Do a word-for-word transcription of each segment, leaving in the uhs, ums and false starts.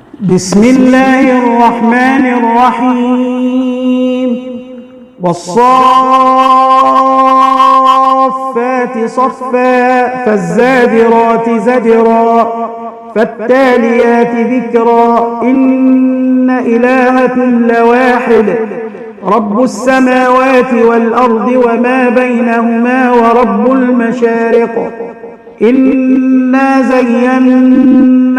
بسم الله الرحمن الرحيم والصافات صفا فالزاجرات زجرا فالتاليات ذكرا إن إلهكم لواحد رب السماوات والأرض وما بينهما ورب المشارق إنا زينا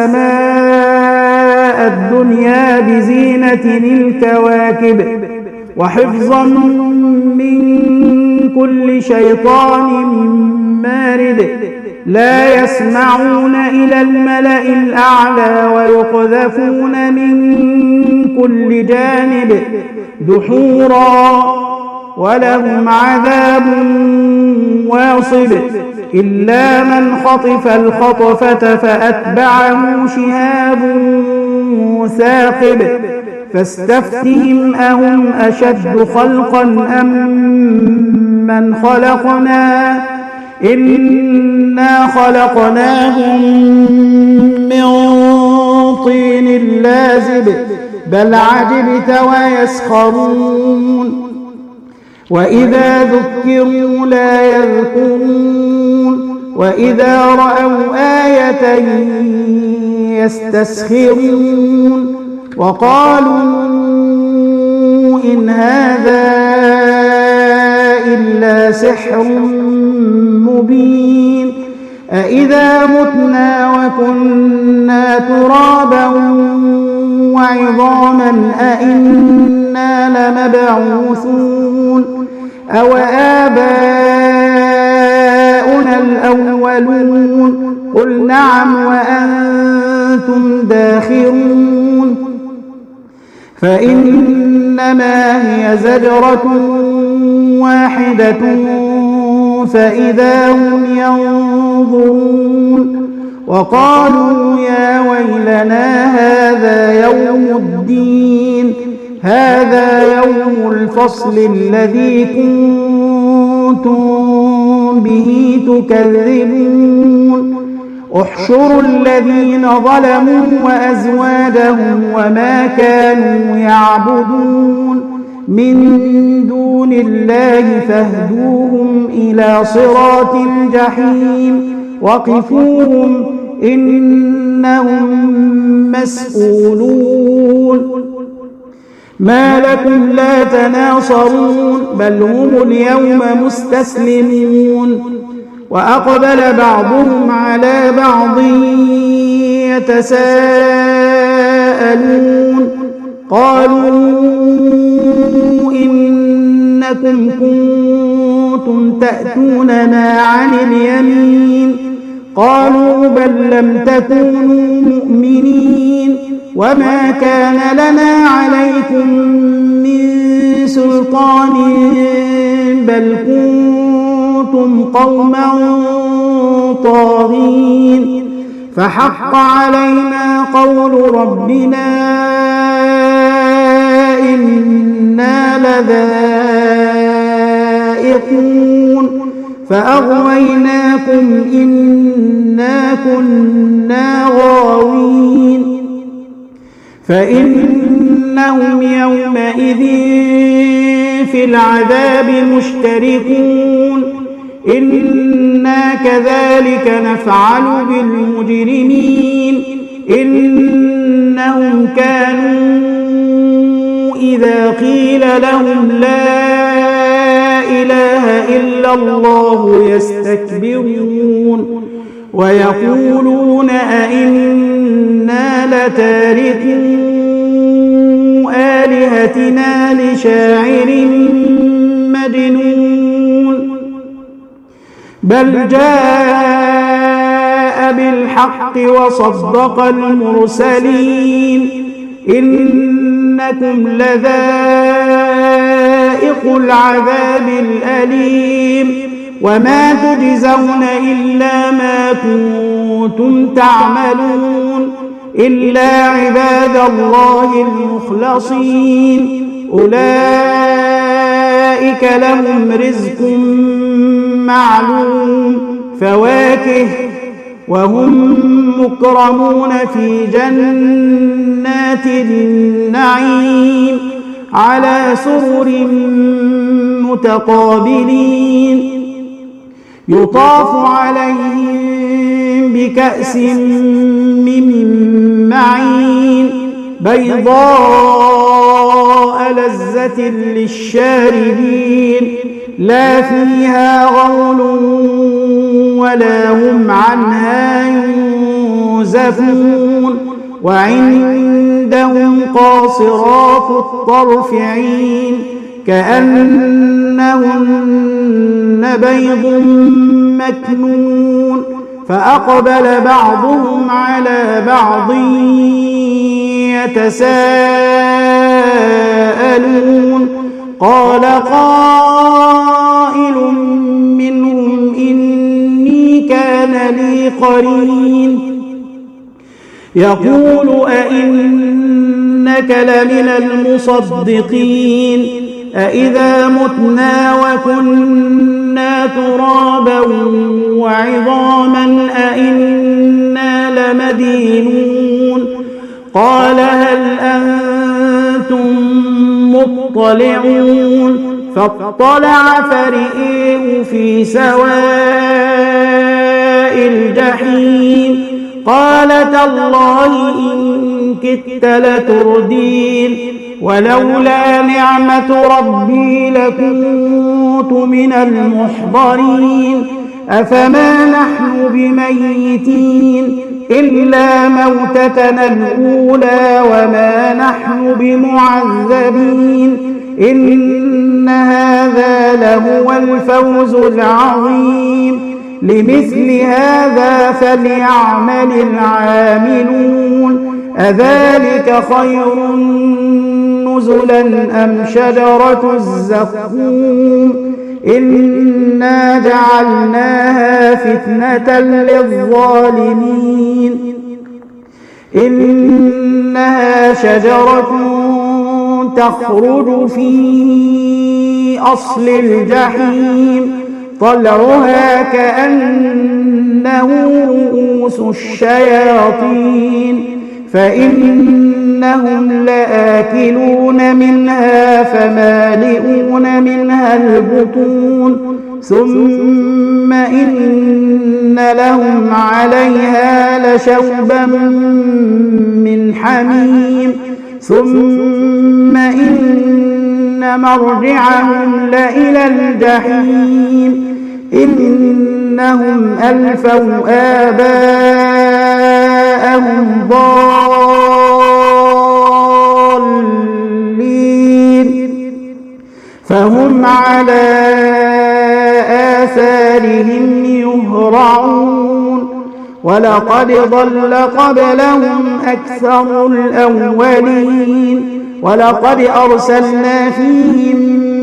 السماء الدنيا بزينة الكواكب وحفظا من كل شيطان مارد لا يسمعون إلى الملأ الأعلى ويقذفون من كل جانب دحورا ولهم عذاب واصب إلا من خطف الخطفة فأتبعه شهاب ثاقب فاستفتهم أهم أشد خلقا أم من خلقنا إنا خلقناهم من طين لازب بل عجبت ويسخرون وإذا ذكروا لا يذكرون وإذا رأوا آية يستسخرون وقالوا إن هذا إلا سحر مبين أإذا متنا وكنا ترابا وعظاما أإنا لمبعوثون أو آباؤنا الأولون قل نعم وأنتم داخرون فإنما هي زجرة واحدة فإذا هم ينظرون وقالوا يا ويلنا هذا يوم الدين هذا يوم الفصل الذي كنتم به تكذبون احشروا الذين ظلموا وأزواجهم وما كانوا يعبدون من دون الله فاهدوهم إلى صراط الجحيم وقفوهم إنهم مسؤولون ما لكم لا تناصرون بل هم اليوم مستسلمون وأقبل بعضهم على بعض يتساءلون قالوا إنكم كنتم تأتوننا عن اليمين قالوا بل لم تكونوا مؤمنين وما كان لنا عليكم من سلطان بل كنتم قوما طاغين فحق علينا قول ربنا إنا لذائقون فأغويناكم إنا كنا غاوين فإنهم يومئذ في العذاب مشتركون إنا كذلك نفعل بالمجرمين إنهم كانوا إذا قيل لهم لا إله إلا الله يستكبرون ويقولون أئنا لتاركو آلهتنا لشاعر مجنون بل جاء بالحق وصدق المرسلين إنكم لذائق العذاب الأليم وما تجزون إلا ما كنتم تعملون إلا عباد الله المخلصين أولئك لهم رزق معلوم فواكه وهم مكرمون في جنات النعيم على سرر متقابلين يطاف عليهم بكأس من معين بيضاء لذة للشاربين لا فيها غول ولا هم عنها ينزفون وعندهم قاصرات الطرف عين كأنهن بيض مكنون فأقبل بعضهم على بعض يتساءلون قال قائل منهم إني كان لي قرين يقول أئنك لمن المصدقين أئذا متنا وكنا ترابا وعظاما أئنا لمدينون قال هل أنتم مطلعون فاطلع فرئيه في سواء الجحيم قال تالله إن كدت لتردين ولولا نعمة ربي لكنت من المحضرين أفما نحن بميتين إلا موتتنا الأولى وما نحن بمعذبين إن هذا لهو الفوز العظيم لمثل هذا فليعمل العاملون أذلك خير نزلا أم شجرة الزقوم إنا جعلناها فتنة للظالمين إنها شجرة تخرج في أصل الجحيم طلعها كأنه رؤوس الشياطين فإنهم لآكلون منها فمالئون منها البطون ثم إن لهم عليها لشوبا من حميم ثم إن مرجعهم لإلى الجحيم إنهم ألفوا آباءهم ضالين فهم على آثارهم يهرعون ولقد ضل قبلهم أكثر الأولين ولقد أرسلنا فيهم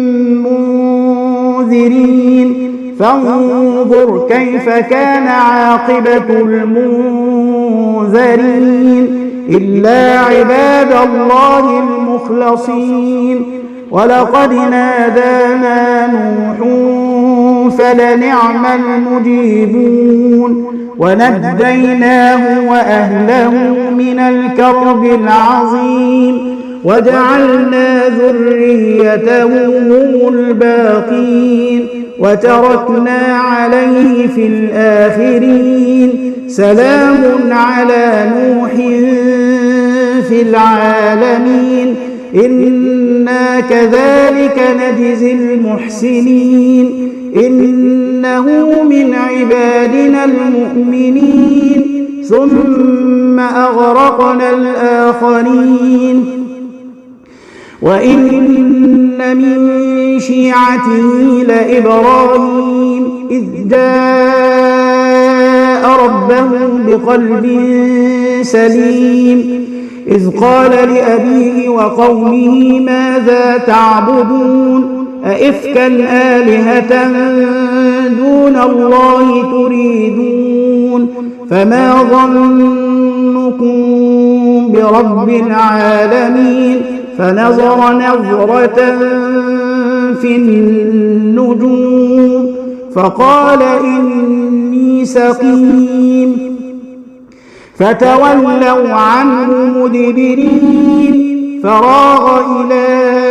منذرين فانظر كيف كان عاقبة المنذرين إلا عباد الله المخلصين ولقد نادانا نوح فلنعم المجيبون ونجيناه وأهله من الكرب العظيم وجعلنا ذريته هم الباقين وتركنا عليه في الآخرين سلام على نوح في العالمين إنا كذلك نجزي المحسنين إنه من عبادنا المؤمنين ثم أغرقنا الآخرين وإن من شيعته لإبراهيم إذ جاء ربه بقلب سليم إذ قال لأبيه وقومه ماذا تعبدون أئفكا آلهة دون الله تريدون فما ظنكم برب العالمين فنظر نظرة في النجوم فقال إني سقيم فتولوا عنه مدبرين فراغ إلى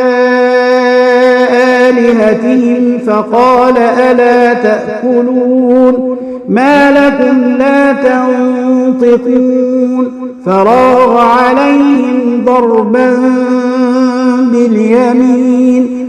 آلهتهم فقال ألا تأكلون ما لكم لا تنطقون فراغ عليهم ضربا باليمين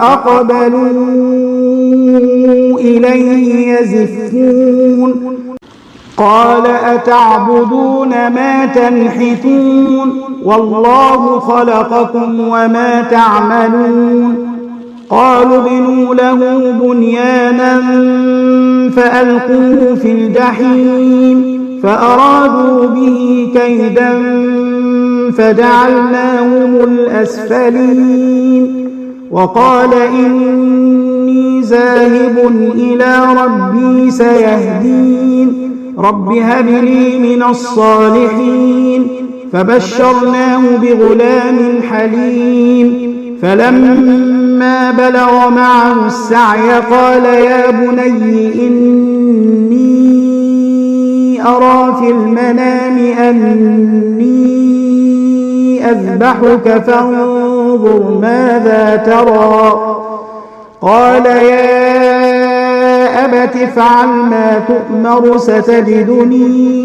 فأقبلوا إليه يزفون قال أتعبدون ما تنحتون والله خلقكم وما تعملون قالوا ابنوا له بنيانا فألقوه في الجحيم فأرادوا به كيدا فجعلناهم الأسفلين وقال إني ذاهب إلى ربي سيهدين رب هب لي من الصالحين فبشرناه بغلام حليم فلما بلغ معه السعي قال يا بني إني أرى في المنام أني أذبحك فانظر ماذا ترى قال يا أبت افعل ما تؤمر ستجدني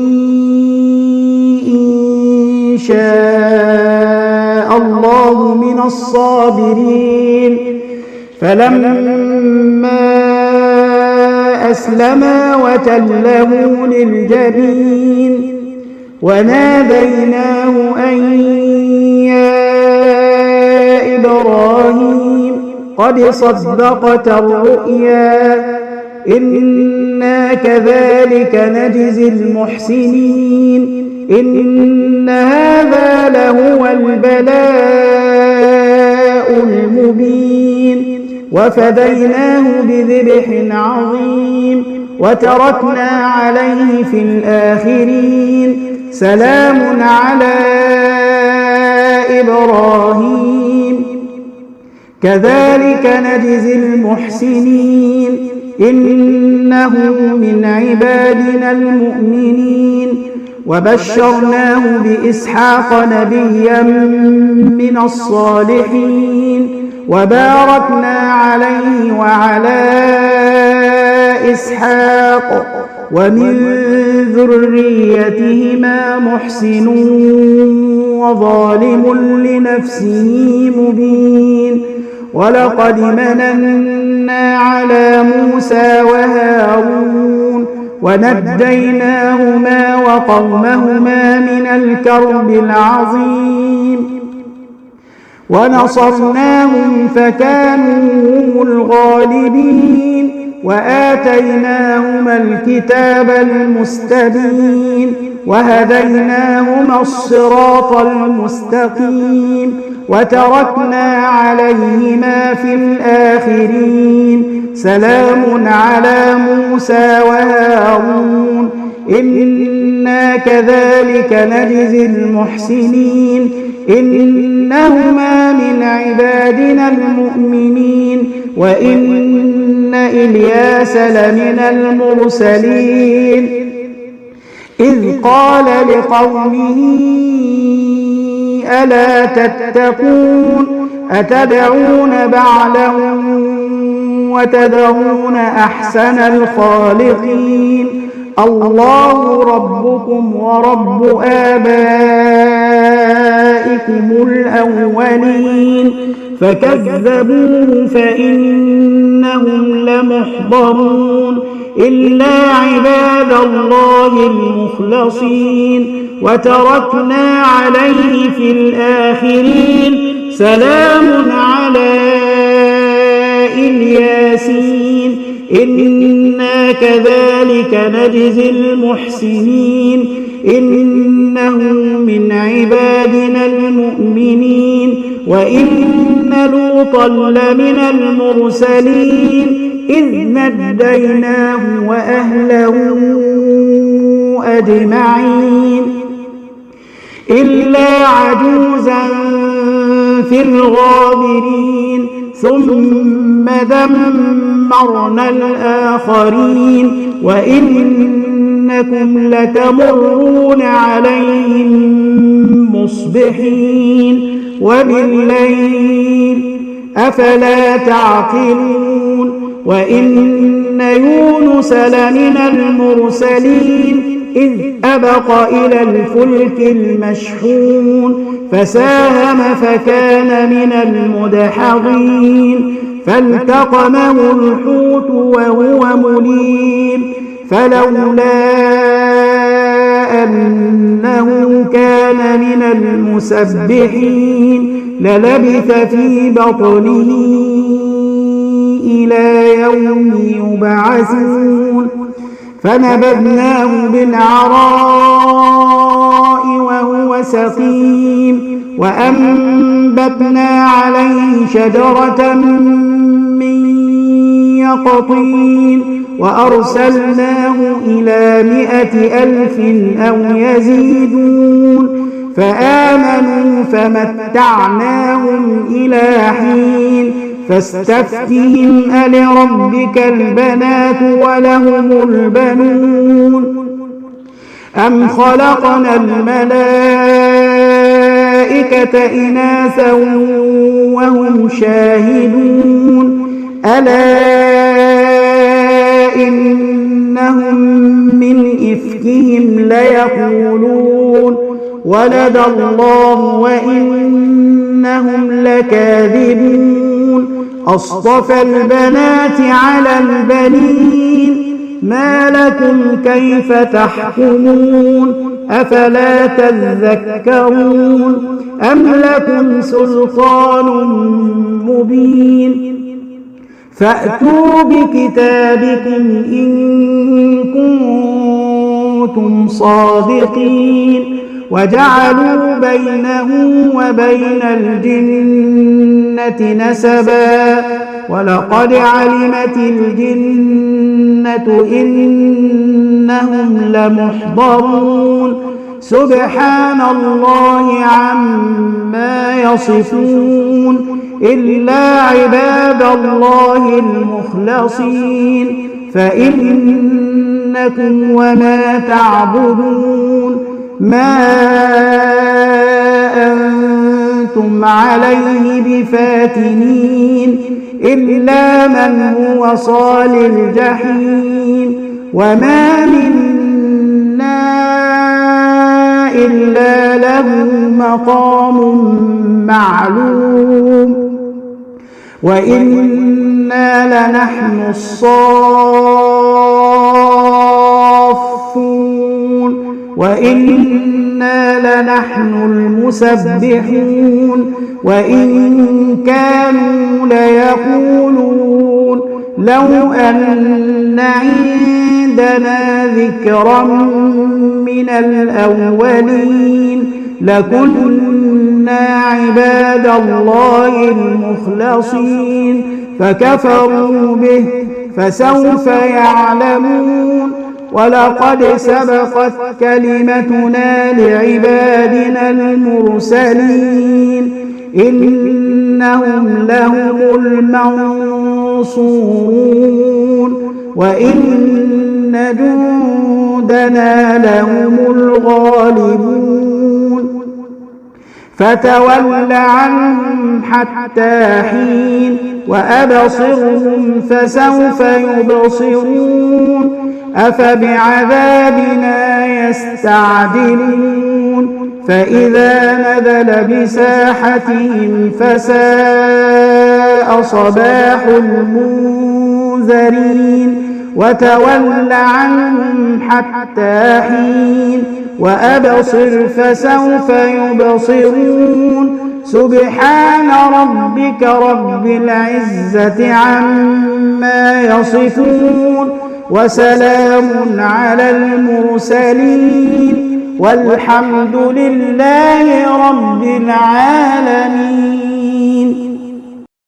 إن شاء الله من الصابرين فلما أسلما وتله للجبين وناديناه أن يا إبراهيم قد صدقت الرؤيا إنا كذلك نجزي المحسنين إن هذا لهو البلاء المبين وفديناه بذبح عظيم وتركنا عليه في الآخرين سلام على إبراهيم كذلك نجزي المحسنين إنه من عبادنا المؤمنين وبشرناه بإسحاق نبيا من الصالحين وباركنا عليه وعلى إسحاق ومن ذريتهما محسن وظالم لنفسه مبين ولقد مننا على موسى وهارون ونجيناهما وقومهما من الكرب العظيم ونصرناهم فكانوا هم الغالبين وآتيناهما الكتاب المستبين وهديناهما الصراط المستقيم وتركنا عليهما في الآخرين سلام على موسى وهارون إنا كذلك نجزي المحسنين إنهما من عبادنا المؤمنين وإن إلياس لمن المرسلين إذ قال لقومه ألا تتقون أتدعون بعلا وتذرون أحسن الخالقين الله ربكم ورب آبائكم الأولين فكذبوه فإنهم لمحضرون إلا عباد الله المخلصين وتركنا عليه في الآخرين سلام على الياسين إنا كذلك نجزي المحسنين إنه من عبادنا المؤمنين وإن لوطا لمن المرسلين إذ نجيناه وأهله أجمعين إلا عجوزا في الغابرين ثم دمرنا الآخرين وإنا إنكم لتمرون عليهم مصبحين وبالليل أفلا تعقلون وإن يونس لمن المرسلين إذ أبق إلى الفلك المشحون فساهم فكان من المدحضين فالتقمه الحوت وهو مليم فلولا أنه كان من المسبحين للبث في بطنه إلى يوم يبعثون فنبذناه بالعراء وهو سقيم وأنبتنا عليه شجرة من يقطين وأرسلناه إلى مائة ألف أو يزيدون فآمنوا فمتعناهم إلى حين فاستفتهم ألربك البنات ولهم البنون أم خلقنا الملائكة إناثا وهم شاهدون ألا إنهم من إفكهم ليقولون ولد الله وإنهم لكاذبون أصطفى البنات على البنين ما لكم كيف تحكمون أفلا تذكرون أم لكم سلطان مبين فأتوا بكتابكم إن كنتم صادقين وجعلوا بينه وبين الجنة نسبا ولقد علمت الجنة إنهم لمحضرون سبحان الله عما يصفون إلا عباد الله المخلصين فإنكم وما تعبدون ما أنتم عليه بفاتنين إلا من هو صال الجحيم وما منا إلا له مقام معلوم وإنا لنحن الصافون وإنا لنحن المسبحون وإن كانوا ليقولون لو أن عندنا ذكرا من الأولين لكنا عباد الله المخلصين فكفروا به فسوف يعلمون ولقد سبقت كلمتنا لعبادنا المرسلين إنهم لهم المنصورون وإن جندنا لهم الغالبون فتول عنهم حتى حين وأبصرهم فسوف يبصرون أفبعذابنا يستعجلون فإذا نزل بساحتهم فساء صباح المنذرين وتول عنهم حتى حين وأبصر فسوف يبصرون سبحان ربك رب العزة عما يصفون وسلام على المرسلين والحمد لله رب العالمين.